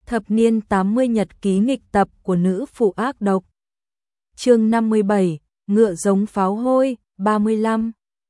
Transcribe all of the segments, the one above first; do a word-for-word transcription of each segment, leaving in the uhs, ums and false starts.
Thập niên tám mươi nhật ký nghịch tập của nữ phụ ác độc. Chương năm mươi bảy, ngựa giống pháo hôi, ba mươi lăm.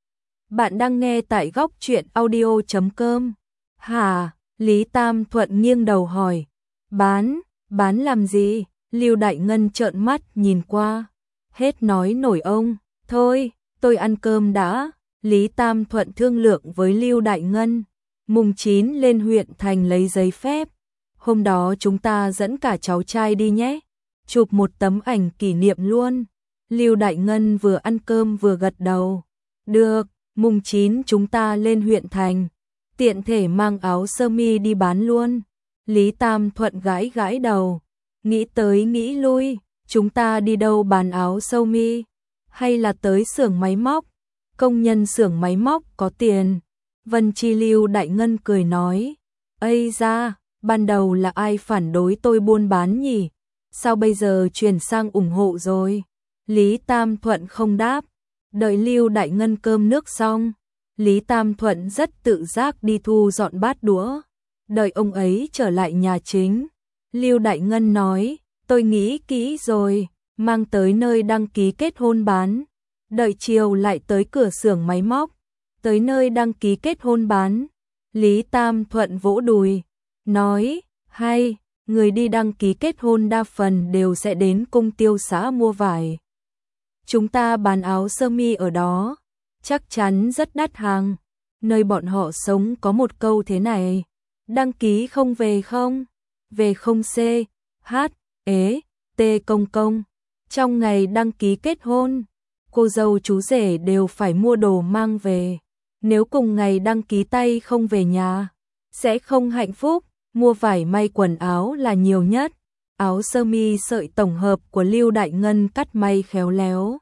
Bạn đang nghe tại góc truyện audio chấm com. Hả? Lý Tam Thuận nghiêng đầu hỏi. Bán, bán làm gì? Lưu Đại Ngân trợn mắt nhìn qua. Hết nói nổi ông. Thôi, tôi ăn cơm đã. Lý Tam Thuận thương lượng với Lưu Đại Ngân. Mùng chín lên huyện thành lấy giấy phép. Hôm đó chúng ta dẫn cả cháu trai đi nhé. Chụp một tấm ảnh kỷ niệm luôn. Lưu Đại Ngân vừa ăn cơm vừa gật đầu. Được, mùng chín chúng ta lên huyện thành. Tiện thể mang áo sơ mi đi bán luôn. Lý Tam Thuận gãi gãi đầu. Nghĩ tới nghĩ lui, chúng ta đi đâu bán áo sơ mi? Hay là tới xưởng máy móc? Công nhân xưởng máy móc có tiền. Vân Chi Lưu Đại Ngân cười nói. Ây da, ban đầu là ai phản đối tôi buôn bán nhỉ? Sao bây giờ chuyển sang ủng hộ rồi? Lý Tam Thuận không đáp. Đợi Lưu Đại Ngân cơm nước xong, Lý Tam Thuận rất tự giác đi thu dọn bát đũa. Đợi ông ấy trở lại nhà chính, Lưu Đại Ngân nói, tôi nghĩ kỹ rồi, mang tới nơi đăng ký kết hôn bán. Đợi chiều lại tới cửa xưởng máy móc, tới nơi đăng ký kết hôn bán. Lý Tam Thuận vỗ đùi, nói, hay, người đi đăng ký kết hôn đa phần đều sẽ đến cung tiêu xã mua vải. Chúng ta bán áo sơ mi ở đó, chắc chắn rất đắt hàng. Nơi bọn họ sống có một câu thế này, đăng ký không về không, về không c, h, ế, t công công. Trong ngày đăng ký kết hôn, cô dâu chú rể đều phải mua đồ mang về. Nếu cùng ngày đăng ký tay không về nhà, sẽ không hạnh phúc. Mua vải may quần áo là nhiều nhất. Áo sơ mi sợi tổng hợp của Lưu Đại Ngân cắt may khéo léo.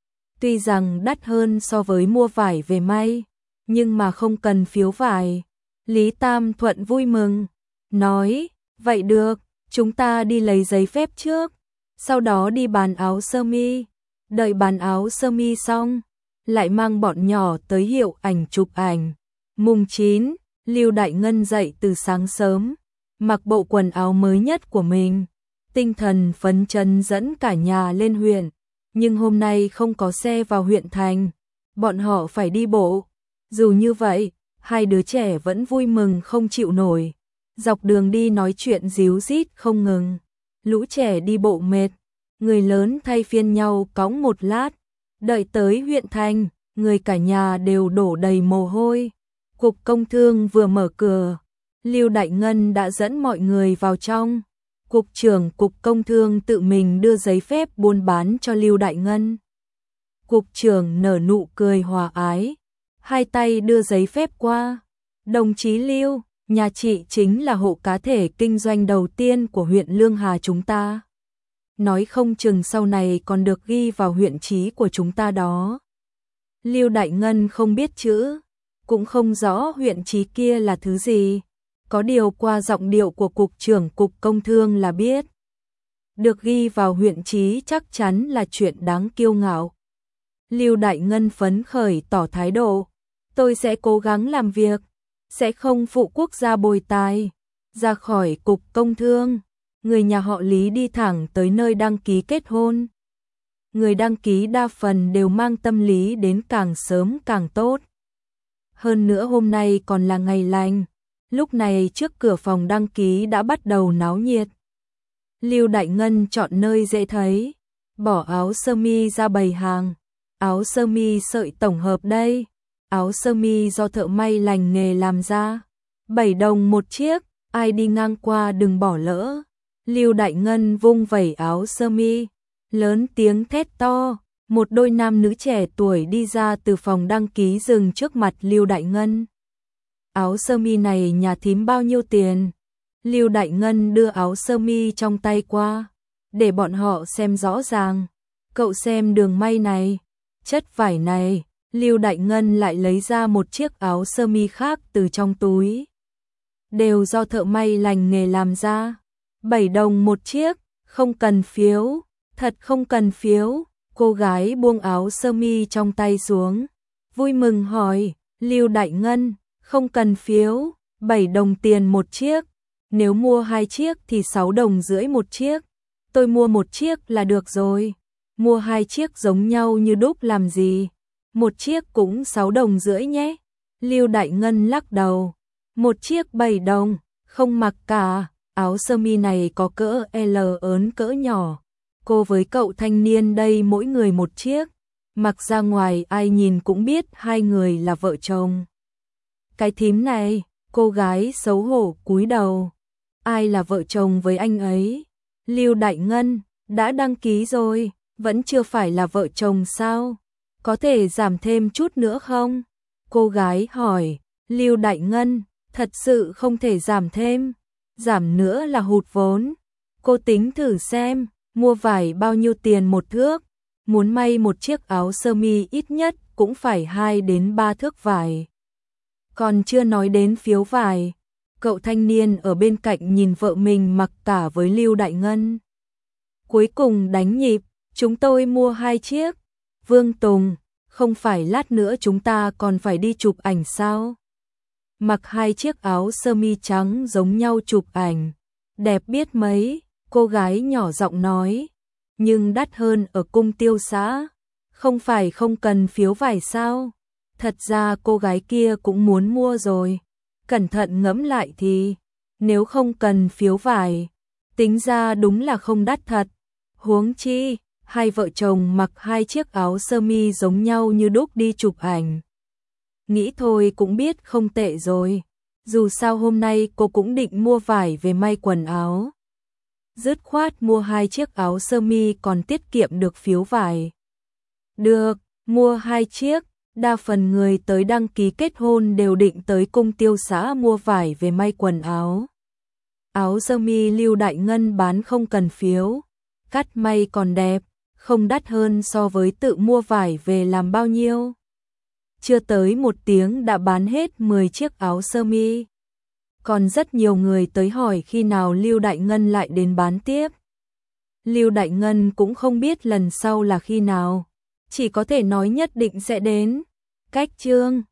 Tuy rằng đắt hơn so với mua vải về may, nhưng mà không cần phiếu vải. Lý Tam Thuận vui mừng, nói, vậy được, chúng ta đi lấy giấy phép trước, sau đó đi bán áo sơ mi. Đợi bán áo sơ mi xong, lại mang bọn nhỏ tới hiệu ảnh chụp ảnh. Mùng chín, Lưu Đại Ngân dậy từ sáng sớm, mặc bộ quần áo mới nhất của mình, tinh thần phấn chấn dẫn cả nhà lên huyện. Nhưng hôm nay không có xe vào huyện thành, bọn họ phải đi bộ. Dù như vậy, hai đứa trẻ vẫn vui mừng không chịu nổi. Dọc đường đi nói chuyện díu dít không ngừng. Lũ trẻ đi bộ mệt, người lớn thay phiên nhau cõng một lát. Đợi tới huyện thành, người cả nhà đều đổ đầy mồ hôi. Cục Công Thương vừa mở cửa, Lưu Đại Ngân đã dẫn mọi người vào trong. Cục trưởng Cục Công Thương tự mình đưa giấy phép buôn bán cho Lưu Đại Ngân. Cục trưởng nở nụ cười hòa ái, hai tay đưa giấy phép qua. Đồng chí Lưu, nhà chị chính là hộ cá thể kinh doanh đầu tiên của huyện Lương Hà chúng ta. Nói không chừng sau này còn được ghi vào huyện chí của chúng ta đó. Lưu Đại Ngân không biết chữ, cũng không rõ huyện chí kia là thứ gì. Có điều qua giọng điệu của Cục trưởng Cục Công Thương là biết. Được ghi vào huyện chí chắc chắn là chuyện đáng kiêu ngạo. Lưu Đại Ngân phấn khởi tỏ thái độ. Tôi sẽ cố gắng làm việc, sẽ không phụ quốc gia bồi tài. Ra khỏi Cục Công Thương, người nhà họ Lý đi thẳng tới nơi đăng ký kết hôn. Người đăng ký đa phần đều mang tâm lý đến càng sớm càng tốt. Hơn nữa hôm nay còn là ngày lành. Lúc này trước cửa phòng đăng ký đã bắt đầu náo nhiệt. Lưu Đại Ngân chọn nơi dễ thấy, bỏ áo sơ mi ra bày hàng. Áo sơ mi sợi tổng hợp đây, áo sơ mi do thợ may lành nghề làm ra, bảy đồng một chiếc, ai đi ngang qua đừng bỏ lỡ. Lưu Đại Ngân vung vẩy áo sơ mi, lớn tiếng thét to, một đôi nam nữ trẻ tuổi đi ra từ phòng đăng ký dừng trước mặt Lưu Đại Ngân. Áo sơ mi này nhà thím bao nhiêu tiền? Lưu Đại Ngân đưa áo sơ mi trong tay qua, để bọn họ xem rõ ràng. Cậu xem đường may này, chất vải này. Lưu Đại Ngân lại lấy ra một chiếc áo sơ mi khác từ trong túi. Đều do thợ may lành nghề làm ra. bảy đồng một chiếc, không cần phiếu, thật không cần phiếu. Cô gái buông áo sơ mi trong tay xuống, vui mừng hỏi, Lưu Đại Ngân, không cần phiếu, bảy đồng tiền một chiếc. Nếu mua hai chiếc thì sáu đồng rưỡi một chiếc. Tôi mua một chiếc là được rồi. Mua hai chiếc giống nhau như đúc làm gì? Một chiếc cũng sáu đồng rưỡi nhé. Lưu Đại Ngân lắc đầu. Một chiếc bảy đồng, không mặc cả. Áo sơ mi này có cỡ L ớn cỡ nhỏ. Cô với cậu thanh niên đây mỗi người một chiếc. Mặc ra ngoài ai nhìn cũng biết hai người là vợ chồng. Cái thím này, cô gái xấu hổ cúi đầu. Ai là vợ chồng với anh ấy? Lưu Đại Ngân, đã đăng ký rồi, vẫn chưa phải là vợ chồng sao? Có thể giảm thêm chút nữa không? Cô gái hỏi. Lưu Đại Ngân, thật sự không thể giảm thêm. Giảm nữa là hụt vốn. Cô tính thử xem, mua vải bao nhiêu tiền một thước? Muốn may một chiếc áo sơ mi ít nhất cũng phải hai đến ba thước vải. Còn chưa nói đến phiếu vải. Cậu thanh niên ở bên cạnh nhìn vợ mình mặc cả với Lưu Đại Ngân. Cuối cùng đánh nhịp, chúng tôi mua hai chiếc. Vương Tùng, không phải lát nữa chúng ta còn phải đi chụp ảnh sao? Mặc hai chiếc áo sơ mi trắng giống nhau chụp ảnh. Đẹp biết mấy, cô gái nhỏ giọng nói. Nhưng đắt hơn ở cung tiêu xã. Không phải không cần phiếu vải sao? Thật ra cô gái kia cũng muốn mua rồi. Cẩn thận ngẫm lại thì, nếu không cần phiếu vải, tính ra đúng là không đắt thật. Huống chi, hai vợ chồng mặc hai chiếc áo sơ mi giống nhau như đúc đi chụp ảnh. Nghĩ thôi cũng biết không tệ rồi. Dù sao hôm nay cô cũng định mua vải về may quần áo. Dứt khoát mua hai chiếc áo sơ mi còn tiết kiệm được phiếu vải. Được, mua hai chiếc. Đa phần người tới đăng ký kết hôn đều định tới cung tiêu xã mua vải về may quần áo. Áo sơ mi Lưu Đại Ngân bán không cần phiếu, cắt may còn đẹp, không đắt hơn so với tự mua vải về làm bao nhiêu. Chưa tới một tiếng đã bán hết mười chiếc áo sơ mi. Còn rất nhiều người tới hỏi khi nào Lưu Đại Ngân lại đến bán tiếp. Lưu Đại Ngân cũng không biết lần sau là khi nào, chỉ có thể nói nhất định sẽ đến. Cách chương